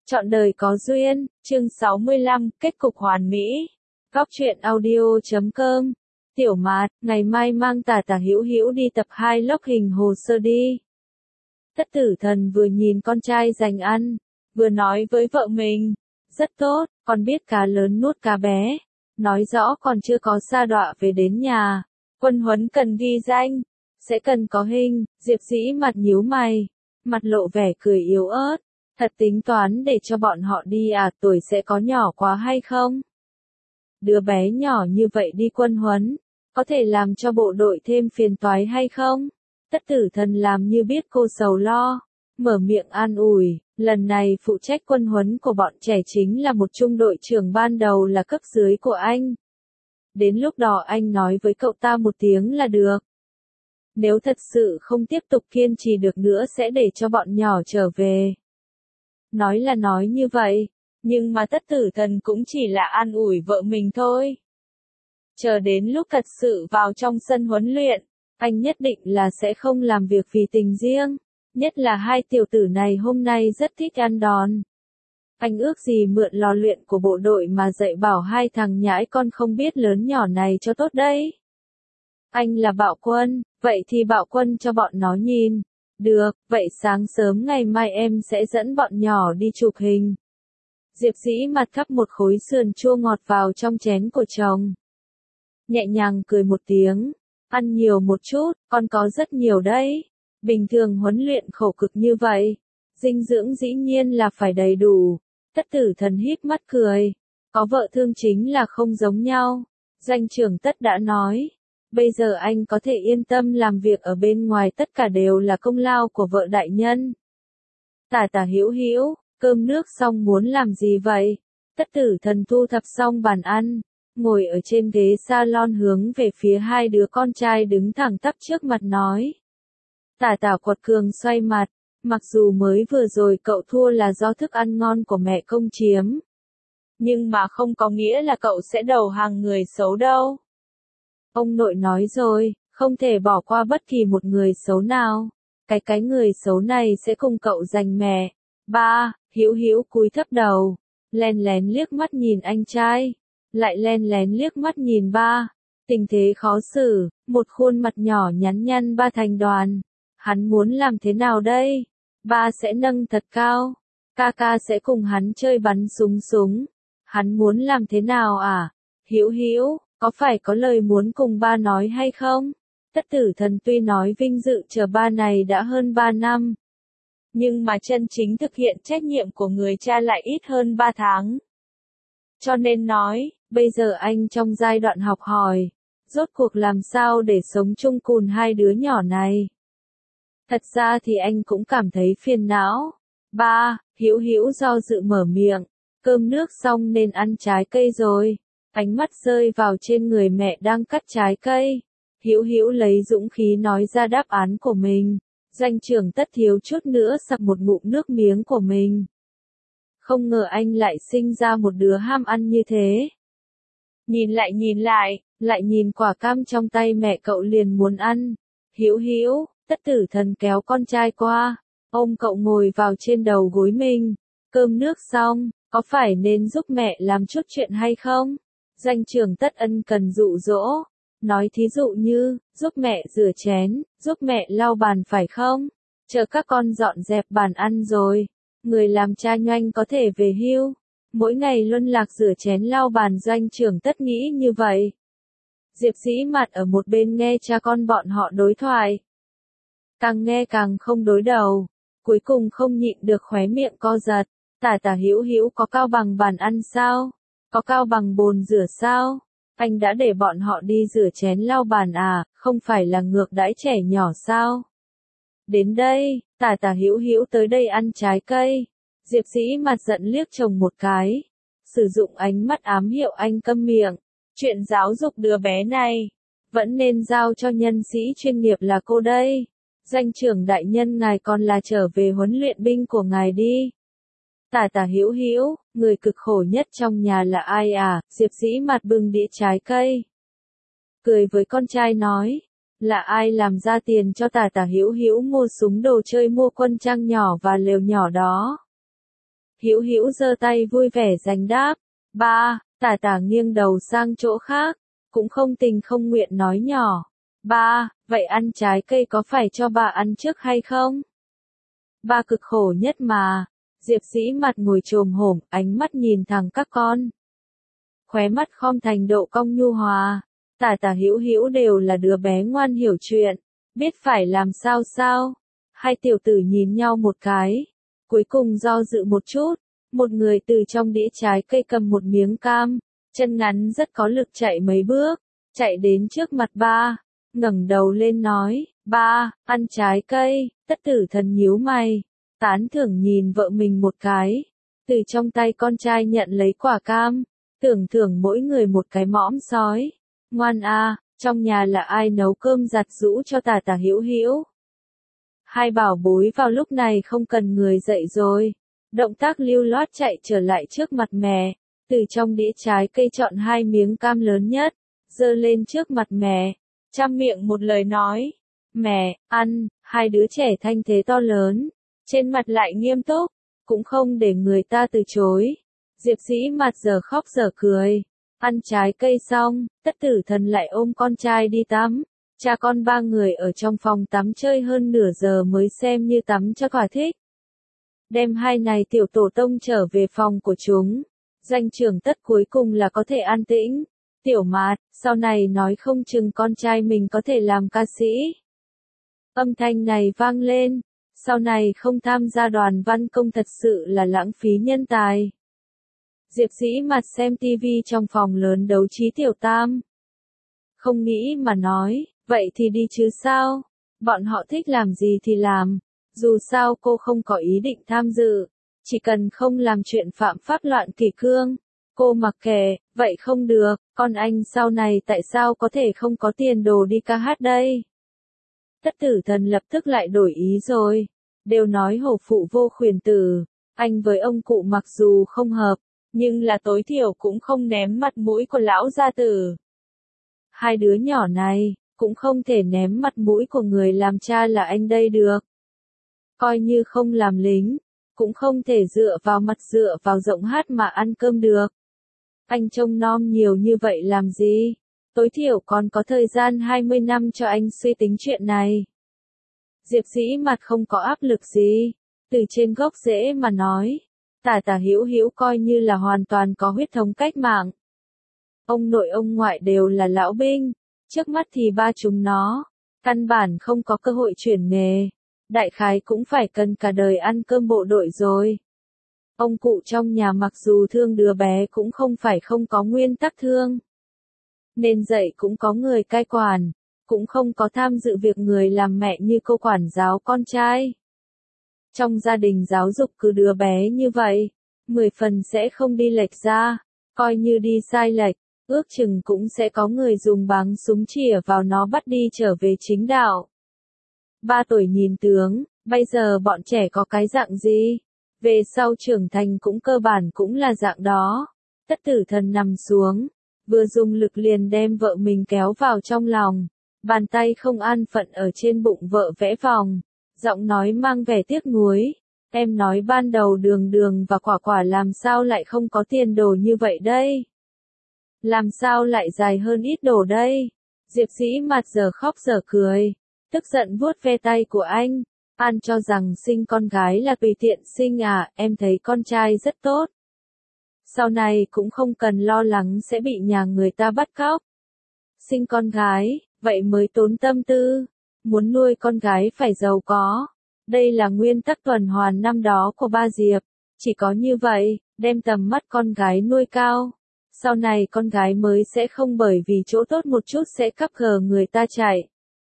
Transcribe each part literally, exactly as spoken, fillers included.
Trọn đời có duyên, chương sáu mươi lăm, kết cục hoàn mỹ. Góc truyện audio chấm com. Tiểu Mạt, ngày mai mang Tả Tả Hữu Hữu đi tập hai log hình hồ sơ đi. Tất Tử Thần vừa nhìn con trai dành ăn, vừa nói với vợ mình, rất tốt, con biết cá lớn nuốt cá bé. Nói rõ còn chưa có sa đọa về đến nhà. Quân huấn cần ghi danh, sẽ cần có hình. Diệp Dĩ mặt nhíu mày, mặt lộ vẻ cười yếu ớt. Thật tính toán để cho bọn họ đi à, tuổi sẽ có nhỏ quá hay không? Đứa bé nhỏ như vậy đi quân huấn, có thể làm cho bộ đội thêm phiền toái hay không? Tất Tử Thần làm như biết cô sầu lo, mở miệng an ủi, lần này phụ trách quân huấn của bọn trẻ chính là một trung đội trưởng ban đầu là cấp dưới của anh. Đến lúc đó anh nói với cậu ta một tiếng là được. Nếu thật sự không tiếp tục kiên trì được nữa sẽ để cho bọn nhỏ trở về. Nói là nói như vậy, nhưng mà Tất Tử Thần cũng chỉ là an ủi vợ mình thôi. Chờ đến lúc thật sự vào trong sân huấn luyện, anh nhất định là sẽ không làm việc vì tình riêng, nhất là hai tiểu tử này hôm nay rất thích ăn đòn. Anh ước gì mượn lò luyện của bộ đội mà dạy bảo hai thằng nhãi con không biết lớn nhỏ này cho tốt đấy. Anh là Bạo Quân, vậy thì Bạo Quân cho bọn nó nhìn. Được, vậy sáng sớm ngày mai em sẽ dẫn bọn nhỏ đi chụp hình. Diệp Dĩ mặt cắp một khối sườn chua ngọt vào trong chén của chồng. Nhẹ nhàng cười một tiếng, ăn nhiều một chút, con có rất nhiều đấy. Bình thường huấn luyện khổ cực như vậy, dinh dưỡng dĩ nhiên là phải đầy đủ. Tất Tử Thần híp mắt cười, có vợ thương chính là không giống nhau. Doanh trưởng Tất đã nói. Bây giờ anh có thể yên tâm làm việc ở bên ngoài, tất cả đều là công lao của vợ đại nhân. Tả Tả Hữu Hữu, cơm nước xong muốn làm gì vậy? Tất Tử Thần thu thập xong bàn ăn, ngồi ở trên ghế salon hướng về phía hai đứa con trai đứng thẳng tắp trước mặt nói. Tả Tả quật cường xoay mặt, mặc dù mới vừa rồi cậu thua là do thức ăn ngon của mẹ công chiếm. Nhưng mà không có nghĩa là cậu sẽ đầu hàng người xấu đâu. Ông nội nói rồi, không thể bỏ qua bất kỳ một người xấu nào. Cái cái người xấu này sẽ cùng cậu giành mẹ. Ba, Hữu Hữu cúi thấp đầu, len lén liếc mắt nhìn anh trai, lại len lén liếc mắt nhìn ba. Tình thế khó xử, một khuôn mặt nhỏ nhắn nhăn ba thành đoàn. Hắn muốn làm thế nào đây? Ba sẽ nâng thật cao, ca ca sẽ cùng hắn chơi bắn súng súng. Hắn muốn làm thế nào à? Hữu Hữu, có phải có lời muốn cùng ba nói hay không? Tất Tử Thần tuy nói vinh dự chờ ba này đã hơn ba năm. Nhưng mà chân chính thực hiện trách nhiệm của người cha lại ít hơn ba tháng. Cho nên nói, bây giờ anh trong giai đoạn học hỏi, rốt cuộc làm sao để sống chung cùng hai đứa nhỏ này. Thật ra thì anh cũng cảm thấy phiền não. Ba, Hữu Hữu do dự mở miệng, cơm nước xong nên ăn trái cây rồi. Ánh mắt rơi vào trên người mẹ đang cắt trái cây. Hữu Hữu lấy dũng khí nói ra đáp án của mình. Doanh trưởng Tất thiếu chút nữa sặc một ngụm nước miếng của mình. Không ngờ anh lại sinh ra một đứa ham ăn như thế. Nhìn lại nhìn lại, lại nhìn quả cam trong tay mẹ cậu liền muốn ăn. Hữu Hữu, Tất Tử Thần kéo con trai qua, ôm cậu ngồi vào trên đầu gối mình. Cơm nước xong, có phải nên giúp mẹ làm chút chuyện hay không? Doanh trưởng Tất ân cần dụ dỗ, nói thí dụ như, giúp mẹ rửa chén, giúp mẹ lau bàn phải không? Chờ các con dọn dẹp bàn ăn rồi, người làm cha Doanh có thể về hưu. Mỗi ngày luân lạc rửa chén lau bàn. Doanh trưởng Tất nghĩ như vậy. Diệp Dĩ mặt ở một bên nghe cha con bọn họ đối thoại. Càng nghe càng không đối đầu, cuối cùng không nhịn được khóe miệng co giật. Tả Tả Hữu Hữu có cao bằng bàn ăn sao? Có cao bằng bồn rửa sao? Anh đã để bọn họ đi rửa chén lau bàn à, không phải là ngược đãi trẻ nhỏ sao? Đến đây, Tả Tả Hữu Hữu tới đây ăn trái cây. Diệp Dĩ mặt giận liếc chồng một cái, sử dụng ánh mắt ám hiệu anh câm miệng. Chuyện giáo dục đứa bé này, vẫn nên giao cho nhân sĩ chuyên nghiệp là cô đây. Doanh trưởng đại nhân ngài còn là trở về huấn luyện binh của ngài đi. Tả Tả Hữu Hữu, người cực khổ nhất trong nhà là ai à? Diệp Dĩ mặt bưng đĩa trái cây, cười với con trai nói, là ai làm ra tiền cho Tả Tả Hữu Hữu mua súng đồ chơi, mua quân trang nhỏ và lều nhỏ đó? Hữu Hữu giơ tay vui vẻ giành đáp. Ba, Tả Tả nghiêng đầu sang chỗ khác, cũng không tình không nguyện nói nhỏ. Ba, vậy ăn trái cây có phải cho bà ăn trước hay không? Ba cực khổ nhất mà. Diệp Dĩ mặt ngồi chồm hổm, ánh mắt nhìn thẳng các con. Khóe mắt khom thành độ cong nhu hòa. Tả Tả Hữu Hữu đều là đứa bé ngoan hiểu chuyện, biết phải làm sao sao. Hai tiểu tử nhìn nhau một cái, cuối cùng do dự một chút, một người từ trong đĩa trái cây cầm một miếng cam, chân ngắn rất có lực chạy mấy bước, chạy đến trước mặt ba, ngẩng đầu lên nói, ba, ăn trái cây. Tất Tử Thần nhíu mày, tán thưởng nhìn vợ mình một cái, từ trong tay con trai nhận lấy quả cam, tưởng thưởng mỗi người một cái mõm sói. Ngoan a, trong nhà là ai nấu cơm giặt giũ cho Tả Tả Hữu Hữu? Hai bảo bối vào lúc này không cần người dậy rồi. Động tác lưu loát chạy trở lại trước mặt mẹ, từ trong đĩa trái cây chọn hai miếng cam lớn nhất, giơ lên trước mặt mẹ, chăm miệng một lời nói. Mẹ, ăn. Hai đứa trẻ thanh thế to lớn, trên mặt lại nghiêm túc, cũng không để người ta từ chối. Diệp Dĩ mặt giờ khóc giờ cười. Ăn trái cây xong, Tất Tử Thần lại ôm con trai đi tắm. Cha con ba người ở trong phòng tắm chơi hơn nửa giờ mới xem như tắm cho thỏa thích. Đem hai này tiểu tổ tông trở về phòng của chúng. Doanh trưởng Tất cuối cùng là có thể an tĩnh. Tiểu Mạt, sau này nói không chừng con trai mình có thể làm ca sĩ. Âm thanh này vang lên. Sau này không tham gia đoàn văn công thật sự là lãng phí nhân tài. Diệp Dĩ mặt xem tivi trong phòng lớn đấu trí tiểu tam. Không nghĩ mà nói, vậy thì đi chứ sao? Bọn họ thích làm gì thì làm. Dù sao cô không có ý định tham dự. Chỉ cần không làm chuyện phạm pháp loạn kỷ cương. Cô mặc kệ, vậy không được, con anh sau này tại sao có thể không có tiền đồ đi ca hát đây? Tất Tử Thần lập tức lại đổi ý rồi. Đều nói hổ phụ vô khuyển tử. Anh với ông cụ mặc dù không hợp, nhưng là tối thiểu cũng không ném mặt mũi của lão gia tử. Hai đứa nhỏ này, cũng không thể ném mặt mũi của người làm cha là anh đây được. Coi như không làm lính, cũng không thể dựa vào mặt dựa vào giọng hát mà ăn cơm được. Anh trông nom nhiều như vậy làm gì? Tối thiểu còn có thời gian hai mươi năm cho anh suy tính chuyện này. Diệp Dĩ mặt không có áp lực gì. Từ trên gốc rễ mà nói. Tả Tả Hữu Hữu coi như là hoàn toàn có huyết thống cách mạng. Ông nội ông ngoại đều là lão binh. Trước mắt thì ba chúng nó. Căn bản không có cơ hội chuyển nghề. Đại khái cũng phải cần cả đời ăn cơm bộ đội rồi. Ông cụ trong nhà mặc dù thương đứa bé cũng không phải không có nguyên tắc thương. Nên dạy cũng có người cai quản, cũng không có tham dự việc người làm mẹ như cô quản giáo con trai. Trong gia đình giáo dục cứ đứa bé như vậy, mười phần sẽ không đi lệch ra, coi như đi sai lệch, ước chừng cũng sẽ có người dùng báng súng chĩa vào nó bắt đi trở về chính đạo. Ba tuổi nhìn tướng, bây giờ bọn trẻ có cái dạng gì? Về sau trưởng thành cũng cơ bản cũng là dạng đó. Tất Tử Thần nằm xuống, vừa dùng lực liền đem vợ mình kéo vào trong lòng, bàn tay không an phận ở trên bụng vợ vẽ vòng, giọng nói mang vẻ tiếc nuối. Em nói ban đầu Đường Đường và Quả Quả làm sao lại không có tiền đồ như vậy đây? Làm sao lại dài hơn ít đồ đây? Diệp Dĩ mặt giờ khóc giờ cười, tức giận vuốt ve tay của anh. An cho rằng sinh con gái là tùy tiện sinh à, em thấy con trai rất tốt. Sau này cũng không cần lo lắng sẽ bị nhà người ta bắt cóc. Sinh con gái, vậy mới tốn tâm tư. Muốn nuôi con gái phải giàu có. Đây là nguyên tắc tuần hoàn năm đó của ba Diệp. Chỉ có như vậy, đem tầm mắt con gái nuôi cao. Sau này con gái mới sẽ không bởi vì chỗ tốt một chút sẽ cắp khờ người ta chạy.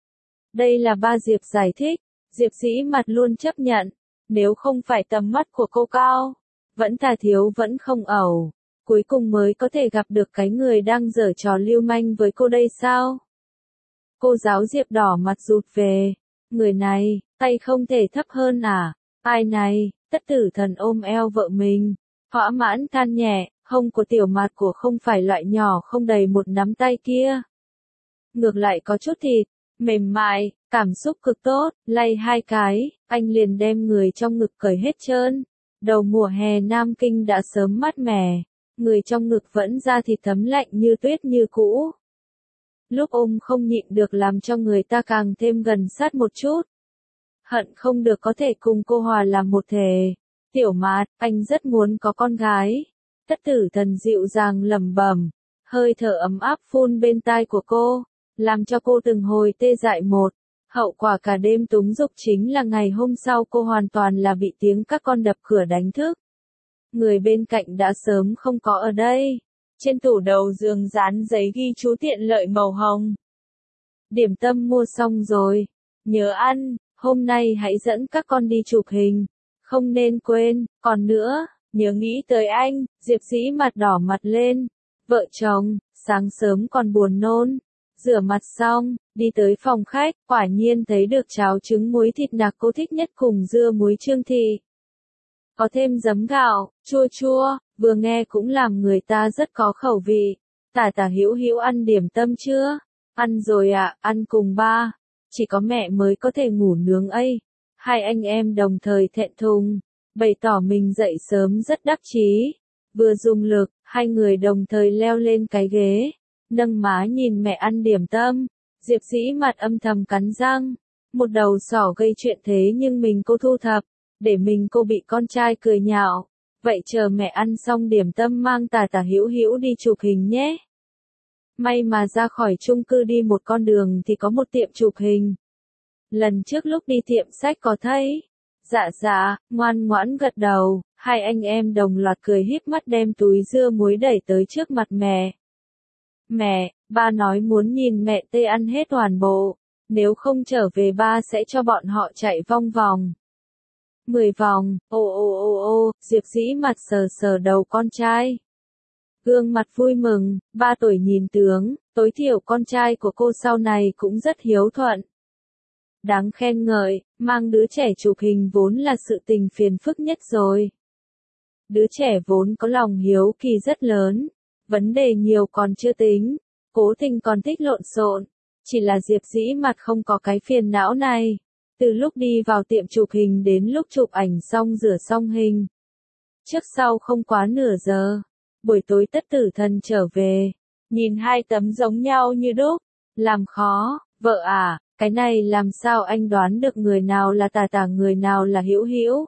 Đây là ba Diệp giải thích. Diệp Dĩ mặt luôn chấp nhận. Nếu không phải tầm mắt của cô cao, vẫn thà thiếu vẫn không ẩu, cuối cùng mới có thể gặp được cái người đang giở trò lưu manh với cô đây sao? Cô giáo Diệp đỏ mặt rụt về. Người này, tay không thể thấp hơn à? Ai này? Tất Tử Thần ôm eo vợ mình, thỏa mãn than nhẹ, hông của tiểu mặt của không phải loại nhỏ không đầy một nắm tay kia. Ngược lại có chút thịt, mềm mại, cảm xúc cực tốt, lay hai cái, anh liền đem người trong ngực cởi hết trơn. Đầu mùa hè Nam Kinh đã sớm mát mẻ, người trong ngực vẫn da thịt thấm lạnh như tuyết như cũ. Lúc ôm không nhịn được làm cho người ta càng thêm gần sát một chút. Hận không được có thể cùng cô hòa làm một thể. Tiểu Mạt, anh rất muốn có con gái. Tất Tử Thần dịu dàng lẩm bẩm, hơi thở ấm áp phun bên tai của cô, làm cho cô từng hồi tê dại một. Hậu quả cả đêm túng dục chính là ngày hôm sau cô hoàn toàn là bị tiếng các con đập cửa đánh thức. Người bên cạnh đã sớm không có ở đây. Trên tủ đầu giường dán giấy ghi chú tiện lợi màu hồng. Điểm tâm mua xong rồi. Nhớ ăn, hôm nay hãy dẫn các con đi chụp hình. Không nên quên, còn nữa, nhớ nghĩ tới anh. Diệp Dĩ mặt đỏ mặt lên. Vợ chồng, sáng sớm còn buồn nôn. Rửa mặt xong, đi tới phòng khách, quả nhiên thấy được cháo trứng muối thịt nạc cô thích nhất cùng dưa muối trương thị. Có thêm giấm gạo, chua chua, vừa nghe cũng làm người ta rất có khẩu vị. Tả Tả Hữu Hữu ăn điểm tâm chưa? Ăn rồi ạ, à, ăn cùng ba. Chỉ có mẹ mới có thể ngủ nướng ấy. Hai anh em đồng thời thẹn thùng, bày tỏ mình dậy sớm rất đắc chí. Vừa dùng lực, hai người đồng thời leo lên cái ghế, nâng má nhìn mẹ ăn điểm tâm. Diệp Dĩ mặt âm thầm cắn răng, một đầu sỏ gây chuyện thế nhưng mình cô thu thập, để mình cô bị con trai cười nhạo. Vậy chờ mẹ ăn xong điểm tâm mang Tả Tả Hữu Hữu đi chụp hình nhé. May mà ra khỏi chung cư đi một con đường thì có một tiệm chụp hình. Lần trước lúc đi tiệm sách có thấy. Dạ dạ, ngoan ngoãn gật đầu, hai anh em đồng loạt cười híp mắt đem túi dưa muối đẩy tới trước mặt mẹ. Mẹ, ba nói muốn nhìn mẹ tê ăn hết toàn bộ, nếu không trở về ba sẽ cho bọn họ chạy vong vòng. Mười vòng, ô ô ô ô, Diệp Dĩ mặt sờ sờ đầu con trai. Gương mặt vui mừng, ba tuổi nhìn tướng, tối thiểu con trai của cô sau này cũng rất hiếu thuận. Đáng khen ngợi, mang đứa trẻ chụp hình vốn là sự tình phiền phức nhất rồi. Đứa trẻ vốn có lòng hiếu kỳ rất lớn, vấn đề nhiều còn chưa tính, cố tình còn thích lộn xộn, chỉ là Diệp Dĩ mặt không có cái phiền não này. Từ lúc đi vào tiệm chụp hình đến lúc chụp ảnh xong rửa xong hình. Trước sau không quá nửa giờ, buổi tối Tất Tử Thần trở về, nhìn hai tấm giống nhau như đúc, làm khó, vợ à, cái này làm sao anh đoán được người nào là Tả Tả người nào là Hữu Hữu?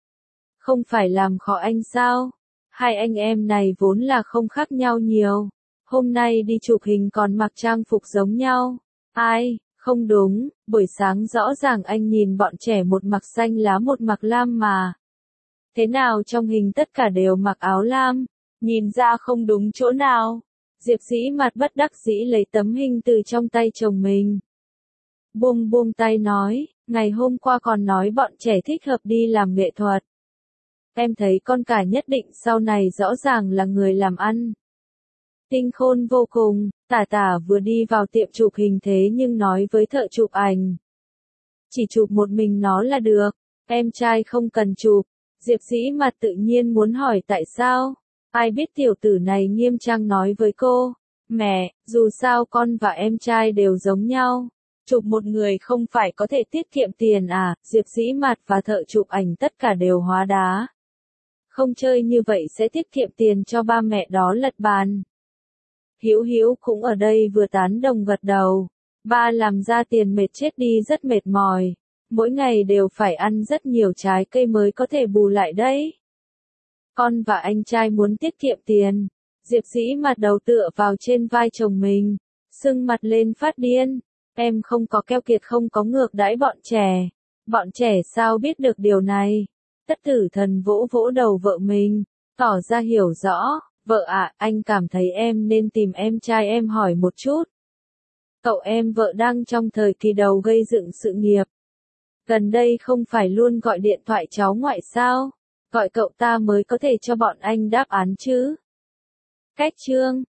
Không phải làm khó anh sao? Hai anh em này vốn là không khác nhau nhiều, hôm nay đi chụp hình còn mặc trang phục giống nhau. Ai? Không đúng, buổi sáng rõ ràng anh nhìn bọn trẻ một mặc xanh lá một mặc lam mà. Thế nào trong hình tất cả đều mặc áo lam, nhìn ra không đúng chỗ nào. Diệp Dĩ mặt bất đắc dĩ lấy tấm hình từ trong tay chồng mình. Buông buông tay nói, ngày hôm qua còn nói bọn trẻ thích hợp đi làm nghệ thuật. Em thấy con cả nhất định sau này rõ ràng là người làm ăn. Tinh khôn vô cùng, Tả Tả vừa đi vào tiệm chụp hình thế nhưng nói với thợ chụp ảnh. Chỉ chụp một mình nó là được, em trai không cần chụp. Diệp Dĩ mặt tự nhiên muốn hỏi tại sao. Ai biết tiểu tử này nghiêm trang nói với cô, mẹ, dù sao con và em trai đều giống nhau. Chụp một người không phải có thể tiết kiệm tiền à, Diệp Dĩ mặt và thợ chụp ảnh tất cả đều hóa đá. Không chơi như vậy sẽ tiết kiệm tiền cho ba mẹ đó lật bàn. Hữu Hữu cũng ở đây vừa tán đồng gật đầu. Ba làm ra tiền mệt chết đi rất mệt mỏi. Mỗi ngày đều phải ăn rất nhiều trái cây mới có thể bù lại đấy. Con và anh trai muốn tiết kiệm tiền. Diệp Dĩ mặt đầu tựa vào trên vai chồng mình, sưng mặt lên phát điên. Em không có keo kiệt không có ngược đãi bọn trẻ. Bọn trẻ sao biết được điều này? Tất Tử Thần vỗ vỗ đầu vợ mình, tỏ ra hiểu rõ. Vợ ạ, à, anh cảm thấy em nên tìm em trai em hỏi một chút. Cậu em vợ đang trong thời kỳ đầu gây dựng sự nghiệp. Gần đây không phải luôn gọi điện thoại cháu ngoại sao? Gọi cậu ta mới có thể cho bọn anh đáp án chứ. Cách chương